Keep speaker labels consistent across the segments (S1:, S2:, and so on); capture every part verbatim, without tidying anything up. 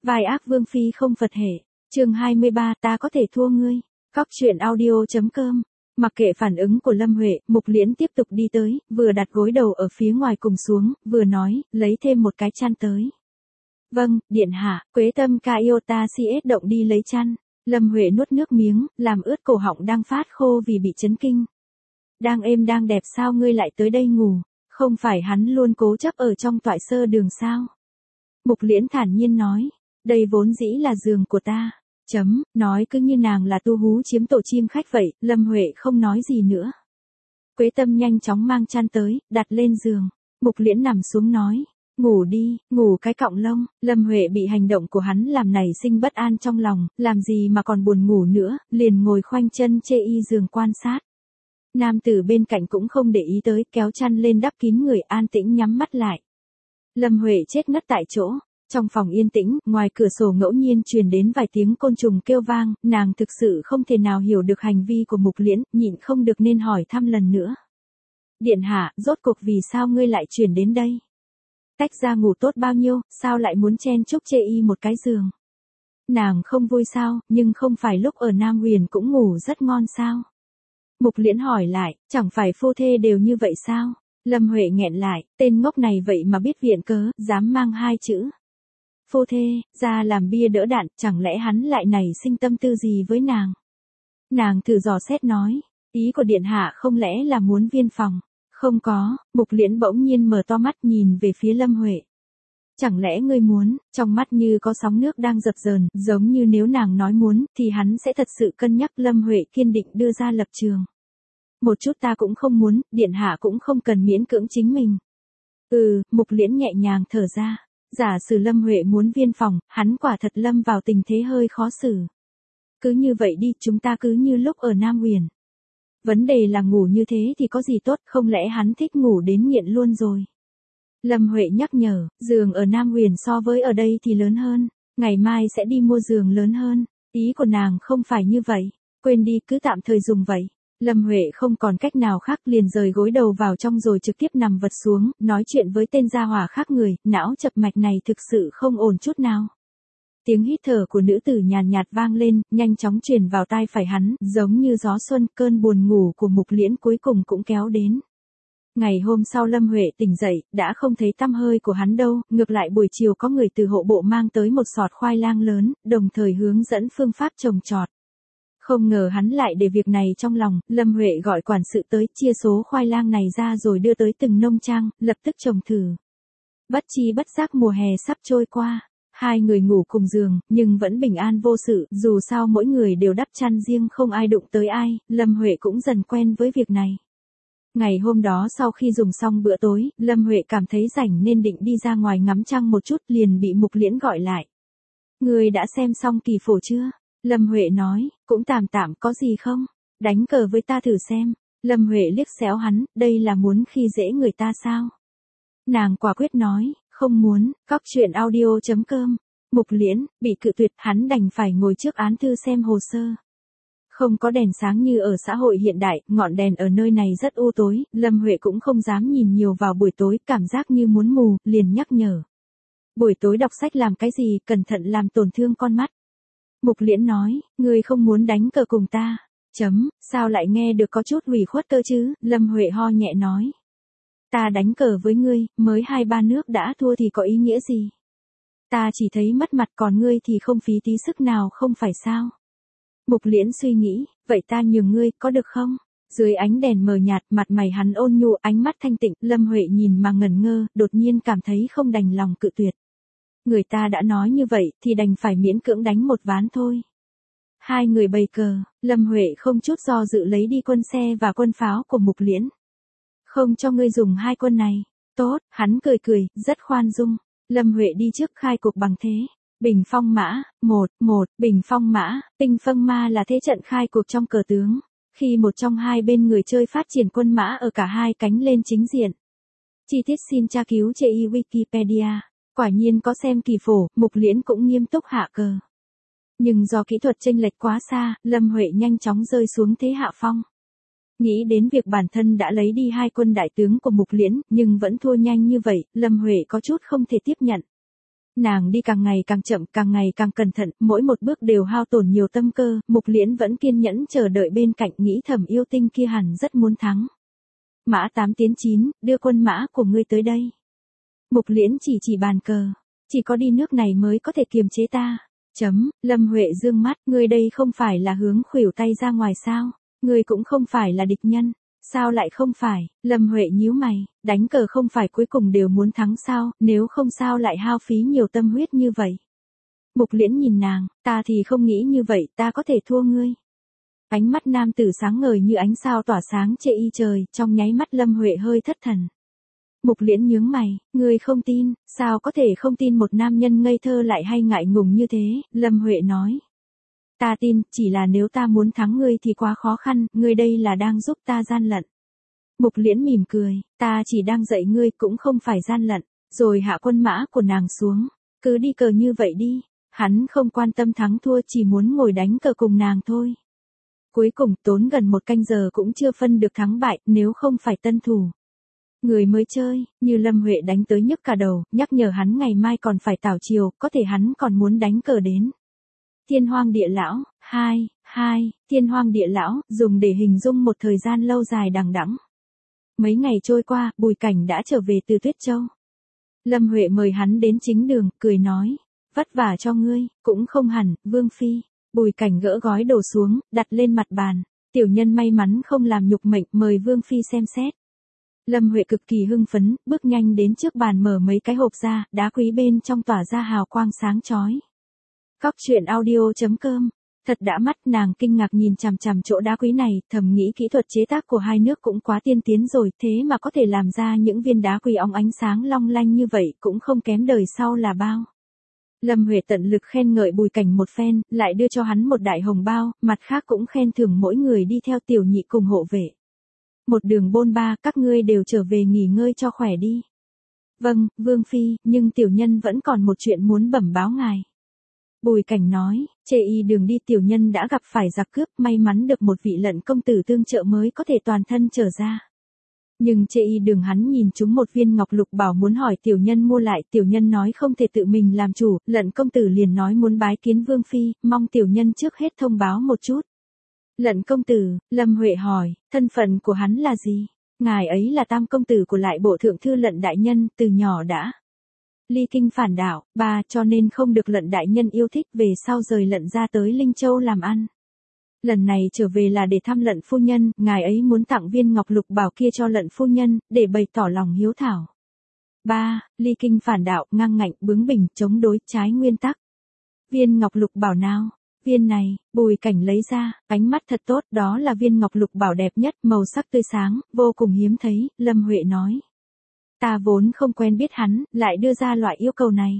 S1: Vai ác vương phi không Phật hệ. Chương hai mươi ba, ta có thể thua ngươi. Cóc truyện audio.com. Mặc kệ phản ứng của Lâm Huệ, Mục Liễn tiếp tục đi tới, vừa đặt gối đầu ở phía ngoài cùng xuống, vừa nói, lấy thêm một cái chăn tới. Vâng, điện hạ. Quế Tâm ca yêu ta si ết động đi lấy chăn. Lâm Huệ nuốt nước miếng, làm ướt cổ họng đang phát khô vì bị chấn kinh. Đang êm đang đẹp sao ngươi lại tới đây ngủ, không phải hắn luôn cố chấp ở trong toại sơ đường sao? Mục Liễn thản nhiên nói, đây vốn dĩ là giường của ta. Chấm, nói cứ như nàng là tu hú chiếm tổ chim khách vậy, Lâm Huệ không nói gì nữa. Quế Tâm nhanh chóng mang chăn tới, đặt lên giường. Mục Liễn nằm xuống nói, ngủ đi, ngủ cái cọng lông. Lâm Huệ bị hành động của hắn làm nảy sinh bất an trong lòng, làm gì mà còn buồn ngủ nữa, liền ngồi khoanh chân chê y giường quan sát. Nam tử bên cạnh cũng không để ý tới, kéo chăn lên đắp kín người, an tĩnh nhắm mắt lại. Lâm Huệ chết ngất tại chỗ. Trong phòng yên tĩnh, ngoài cửa sổ ngẫu nhiên truyền đến vài tiếng côn trùng kêu vang, nàng thực sự không thể nào hiểu được hành vi của Mục Liễn, nhịn không được nên hỏi thăm lần nữa. Điện hạ, rốt cuộc vì sao ngươi lại chuyển đến đây? Tách ra ngủ tốt bao nhiêu, sao lại muốn chen chúc chê y một cái giường? Nàng không vui sao, nhưng không phải lúc ở Nam Huyền cũng ngủ rất ngon sao? Mục Liễn hỏi lại, chẳng phải phu thê đều như vậy sao? Lâm Huệ nghẹn lại, tên ngốc này vậy mà biết viện cớ, dám mang hai chữ. Phu thê, ra làm bia đỡ đạn, chẳng lẽ hắn lại nảy sinh tâm tư gì với nàng? Nàng thử dò xét nói, ý của điện hạ không lẽ là muốn viên phòng? Không có. Mục Liễn bỗng nhiên mở to mắt nhìn về phía Lâm Huệ. Chẳng lẽ ngươi muốn? Trong mắt như có sóng nước đang dập dờn, giống như nếu nàng nói muốn, thì hắn sẽ thật sự cân nhắc. Lâm Huệ kiên định đưa ra lập trường. Một chút ta cũng không muốn, điện hạ cũng không cần miễn cưỡng chính mình. Ừ, Mục Liễn nhẹ nhàng thở ra. Giả sử Lâm Huệ muốn viên phòng, hắn quả thật lâm vào tình thế hơi khó xử. Cứ như vậy đi, chúng ta cứ như lúc ở Nam Huyền. Vấn đề là ngủ như thế thì có gì tốt, không lẽ hắn thích ngủ đến nghiện luôn rồi. Lâm Huệ nhắc nhở, giường ở Nam Huyền so với ở đây thì lớn hơn, ngày mai sẽ đi mua giường lớn hơn. Ý của nàng không phải như vậy, quên đi, cứ tạm thời dùng vậy. Lâm Huệ không còn cách nào khác, liền rời gối đầu vào trong rồi trực tiếp nằm vật xuống, nói chuyện với tên gia hỏa khác người, não chập mạch này thực sự không ổn chút nào. Tiếng hít thở của nữ tử nhàn nhạt vang lên, nhanh chóng truyền vào tai phải hắn, giống như gió xuân. Cơn buồn ngủ của Mục Liễn cuối cùng cũng kéo đến. Ngày hôm sau Lâm Huệ tỉnh dậy, đã không thấy tăm hơi của hắn đâu, ngược lại buổi chiều có người từ hộ bộ mang tới một sọt khoai lang lớn, đồng thời hướng dẫn phương pháp trồng trọt. Không ngờ hắn lại để việc này trong lòng, Lâm Huệ gọi quản sự tới, chia số khoai lang này ra rồi đưa tới từng nông trang, lập tức trồng thử. Bất chi bất giác mùa hè sắp trôi qua, hai người ngủ cùng giường, nhưng vẫn bình an vô sự, dù sao mỗi người đều đắp chăn riêng không ai đụng tới ai, Lâm Huệ cũng dần quen với việc này. Ngày hôm đó sau khi dùng xong bữa tối, Lâm Huệ cảm thấy rảnh nên định đi ra ngoài ngắm trăng một chút, liền bị Mục Liễn gọi lại. Người đã xem xong kỳ phổ chưa? Lâm Huệ nói, cũng tạm tạm, có gì không? Đánh cờ với ta thử xem. Lâm Huệ liếc xéo hắn, đây là muốn khi dễ người ta sao? Nàng quả quyết nói, không muốn. Cóc truyện audio.com. Mục Liễn, bị cự tuyệt, hắn đành phải ngồi trước án thư xem hồ sơ. Không có đèn sáng như ở xã hội hiện đại, ngọn đèn ở nơi này rất u tối, Lâm Huệ cũng không dám nhìn nhiều vào buổi tối, cảm giác như muốn mù, liền nhắc nhở. Buổi tối đọc sách làm cái gì, cẩn thận làm tổn thương con mắt. Mục Liễn nói, ngươi không muốn đánh cờ cùng ta. Chấm, sao lại nghe được có chút ủy khuất cơ chứ? Lâm Huệ ho nhẹ nói. Ta đánh cờ với ngươi, mới hai ba nước đã thua thì có ý nghĩa gì? Ta chỉ thấy mất mặt, còn ngươi thì không phí tí sức nào, không phải sao? Mục Liễn suy nghĩ, vậy ta nhường ngươi, có được không? Dưới ánh đèn mờ nhạt, mặt mày hắn ôn nhu, ánh mắt thanh tịnh, Lâm Huệ nhìn mà ngẩn ngơ, đột nhiên cảm thấy không đành lòng cự tuyệt. Người ta đã nói như vậy, thì đành phải miễn cưỡng đánh một ván thôi. Hai người bày cờ, Lâm Huệ không chút do dự lấy đi quân xe và quân pháo của Mục Liễn. Không cho ngươi dùng hai quân này. Tốt, hắn cười cười, rất khoan dung. Lâm Huệ đi trước khai cuộc bằng thế. Bình phong mã, một, một, bình phong mã, tinh phong ma là thế trận khai cuộc trong cờ tướng. Khi một trong hai bên người chơi phát triển quân mã ở cả hai cánh lên chính diện. Chi tiết xin tra cứu trên Wikipedia. Quả nhiên có xem kỳ phổ, Mục Liễn cũng nghiêm túc hạ cờ. Nhưng do kỹ thuật chênh lệch quá xa, Lâm Huệ nhanh chóng rơi xuống thế hạ phong. Nghĩ đến việc bản thân đã lấy đi hai quân đại tướng của Mục Liễn, nhưng vẫn thua nhanh như vậy, Lâm Huệ có chút không thể tiếp nhận. Nàng đi càng ngày càng chậm, càng ngày càng cẩn thận, mỗi một bước đều hao tổn nhiều tâm cơ, Mục Liễn vẫn kiên nhẫn chờ đợi bên cạnh, nghĩ thầm yêu tinh kia hẳn rất muốn thắng. Mã tám tiến chín, đưa quân mã của ngươi tới đây. Mục Liễn chỉ chỉ bàn cờ, chỉ có đi nước này mới có thể kiềm chế ta. Chấm, Lâm Huệ dương mắt, ngươi đây không phải là hướng khuỷu tay ra ngoài sao, ngươi cũng không phải là địch nhân. Sao lại không phải, Lâm Huệ nhíu mày, đánh cờ không phải cuối cùng đều muốn thắng sao, nếu không sao lại hao phí nhiều tâm huyết như vậy. Mục Liễn nhìn nàng, ta thì không nghĩ như vậy, ta có thể thua ngươi. Ánh mắt nam tử sáng ngời như ánh sao tỏa sáng chê y trời, trong nháy mắt Lâm Huệ hơi thất thần. Mục Liễn nhướng mày, ngươi không tin, sao có thể không tin một nam nhân ngây thơ lại hay ngại ngùng như thế, Lâm Huệ nói. Ta tin, chỉ là nếu ta muốn thắng ngươi thì quá khó khăn, ngươi đây là đang giúp ta gian lận. Mục Liễn mỉm cười, ta chỉ đang dạy ngươi cũng không phải gian lận, rồi hạ quân mã của nàng xuống, cứ đi cờ như vậy đi, hắn không quan tâm thắng thua chỉ muốn ngồi đánh cờ cùng nàng thôi. Cuối cùng tốn gần một canh giờ cũng chưa phân được thắng bại, nếu không phải tân thủ. Người mới chơi, như Lâm Huệ đánh tới nhức cả đầu, nhắc nhở hắn ngày mai còn phải tảo chiều, có thể hắn còn muốn đánh cờ đến. Thiên hoang địa lão, hai, hai, thiên hoang địa lão, dùng để hình dung một thời gian lâu dài đằng đẵng. Mấy ngày trôi qua, Bùi Cảnh đã trở về từ Tuyết Châu. Lâm Huệ mời hắn đến chính đường, cười nói, vất vả cho ngươi, cũng không hẳn, Vương Phi. Bùi Cảnh gỡ gói đồ xuống, đặt lên mặt bàn, tiểu nhân may mắn không làm nhục mệnh, mời Vương Phi xem xét. Lâm Huệ cực kỳ hưng phấn, bước nhanh đến trước bàn mở mấy cái hộp ra, đá quý bên trong tỏa ra hào quang sáng chói. Cóc truyện audio chấm com. Thật đã mắt, nàng kinh ngạc nhìn chằm chằm chỗ đá quý này, thầm nghĩ kỹ thuật chế tác của hai nước cũng quá tiên tiến rồi, thế mà có thể làm ra những viên đá quý óng ánh sáng long lanh như vậy, cũng không kém đời sau là bao. Lâm Huệ tận lực khen ngợi Bùi Cảnh một phen, lại đưa cho hắn một đại hồng bao, mặt khác cũng khen thưởng mỗi người đi theo tiểu nhị cùng hộ vệ. Một đường bôn ba, các ngươi đều trở về nghỉ ngơi cho khỏe đi. Vâng, Vương Phi, nhưng tiểu nhân vẫn còn một chuyện muốn bẩm báo ngài. Bùi Cảnh nói, chê y đường đi tiểu nhân đã gặp phải giặc cướp, may mắn được một vị lận công tử tương trợ mới có thể toàn thân trở ra. Nhưng chê y đường hắn nhìn chúng một viên ngọc lục bảo muốn hỏi tiểu nhân mua lại, tiểu nhân nói không thể tự mình làm chủ, lận công tử liền nói muốn bái kiến Vương Phi, mong tiểu nhân trước hết thông báo một chút. Lận công tử, Lâm Huệ hỏi, thân phận của hắn là gì? Ngài ấy là tam công tử của lại bộ thượng thư Lận đại nhân, từ nhỏ đã ly kinh phản đạo, ba cho nên không được Lận đại nhân yêu thích, về sau rời Lận ra tới Linh Châu làm ăn. Lần này trở về là để thăm Lận phu nhân, ngài ấy muốn tặng viên ngọc lục bảo kia cho Lận phu nhân, để bày tỏ lòng hiếu thảo. ba Ly kinh phản đạo, ngang ngạnh, bướng bỉnh, chống đối, trái nguyên tắc. Viên ngọc lục bảo nào? Viên này, Bùi Cảnh lấy ra, ánh mắt thật tốt, đó là viên ngọc lục bảo đẹp nhất, màu sắc tươi sáng, vô cùng hiếm thấy, Lâm Huệ nói. Ta vốn không quen biết hắn, lại đưa ra loại yêu cầu này.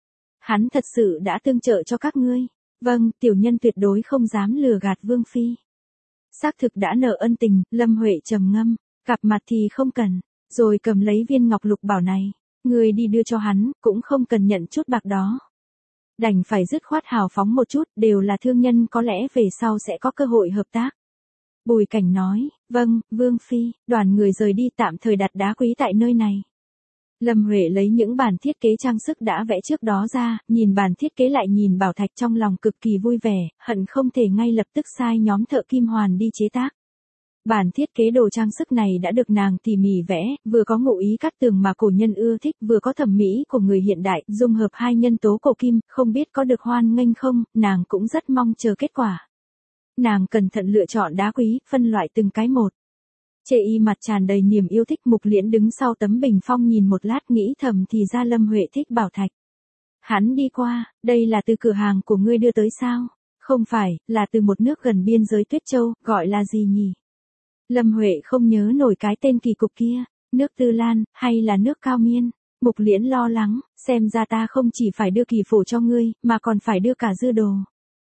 S1: Hắn thật sự đã tương trợ cho các ngươi. Vâng, tiểu nhân tuyệt đối không dám lừa gạt Vương Phi. Xác thực đã nợ ân tình, Lâm Huệ trầm ngâm, gặp mặt thì không cần, rồi cầm lấy viên ngọc lục bảo này, ngươi đi đưa cho hắn, cũng không cần nhận chút bạc đó. Đành phải dứt khoát hào phóng một chút, đều là thương nhân, có lẽ về sau sẽ có cơ hội hợp tác. Bùi Cảnh nói, vâng, Vương Phi, đoàn người rời đi, tạm thời đặt đá quý tại nơi này. Lâm Huệ lấy những bản thiết kế trang sức đã vẽ trước đó ra, nhìn bản thiết kế lại nhìn bảo thạch trong lòng cực kỳ vui vẻ, hận không thể ngay lập tức sai nhóm thợ kim hoàn đi chế tác. Bản thiết kế đồ trang sức này đã được nàng tỉ mỉ vẽ, vừa có ngụ ý cắt tường mà cổ nhân ưa thích, vừa có thẩm mỹ của người hiện đại, dung hợp hai nhân tố cổ kim, không biết có được hoan nghênh không, nàng cũng rất mong chờ kết quả. Nàng cẩn thận lựa chọn đá quý, phân loại từng cái một. Chê y mặt tràn đầy niềm yêu thích, Mục Liễn đứng sau tấm bình phong nhìn một lát nghĩ thầm thì ra Lâm Huệ thích bảo thạch. Hắn đi qua, đây là từ cửa hàng của ngươi đưa tới sao? Không phải, là từ một nước gần biên giới Tuyết Châu, gọi là gì nhỉ? Lâm Huệ không nhớ nổi cái tên kỳ cục kia, nước Tư Lan, hay là nước Cao Miên. Mục Liễn lo lắng, xem ra ta không chỉ phải đưa kỳ phổ cho ngươi, mà còn phải đưa cả dư đồ.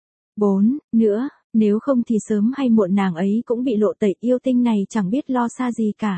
S1: Bốn, nữa, nếu không thì sớm hay muộn nàng ấy cũng bị lộ tẩy, yêu tinh này chẳng biết lo xa gì cả.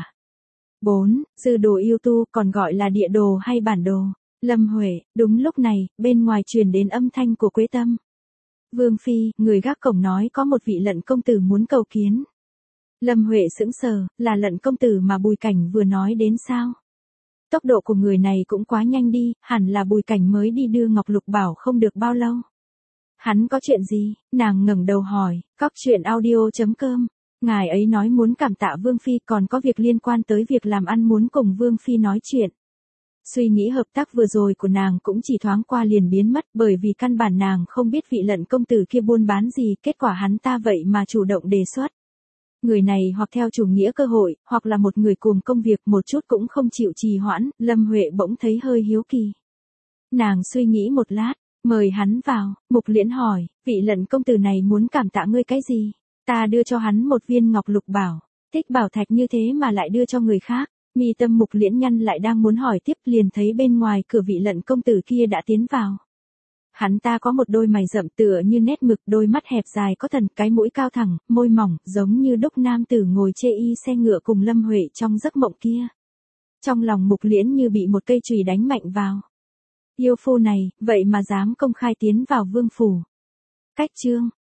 S1: Bốn, dư đồ yêu tu, còn gọi là địa đồ hay bản đồ. Lâm Huệ, đúng lúc này, bên ngoài truyền đến âm thanh của Quế Tâm. Vương Phi, người gác cổng nói có một vị Lận công tử muốn cầu kiến. Lâm Huệ sững sờ, là Lận công tử mà Bùi Cảnh vừa nói đến sao? Tốc độ của người này cũng quá nhanh đi, hẳn là Bùi Cảnh mới đi đưa Ngọc Lục Bảo không được bao lâu. Hắn có chuyện gì? Nàng ngẩng đầu hỏi, cóc truyện audio.com. Ngài ấy nói muốn cảm tạ Vương Phi còn có việc liên quan tới việc làm ăn muốn cùng Vương Phi nói chuyện. Suy nghĩ hợp tác vừa rồi của nàng cũng chỉ thoáng qua liền biến mất bởi vì căn bản nàng không biết vị Lận công tử kia buôn bán gì, kết quả hắn ta vậy mà chủ động đề xuất. Người này hoặc theo chủ nghĩa cơ hội, hoặc là một người cuồng công việc một chút cũng không chịu trì hoãn, Lâm Huệ bỗng thấy hơi hiếu kỳ. Nàng suy nghĩ một lát, mời hắn vào, Mục Liễn hỏi, vị Lận công tử này muốn cảm tạ ngươi cái gì? Ta đưa cho hắn một viên ngọc lục bảo, thích bảo thạch như thế mà lại đưa cho người khác. Mi tâm Mục Liễn nhăn lại đang muốn hỏi tiếp liền thấy bên ngoài cửa vị Lận công tử kia đã tiến vào. Hắn ta có một đôi mày rậm tựa như nét mực, đôi mắt hẹp dài có thần, cái mũi cao thẳng, môi mỏng, giống như đúc nam tử ngồi chê y xe ngựa cùng Lâm Huệ trong giấc mộng kia. Trong lòng Mục Liễn như bị một cây chùy đánh mạnh vào. Yêu phu này, vậy mà dám công khai tiến vào vương phủ. Cách chương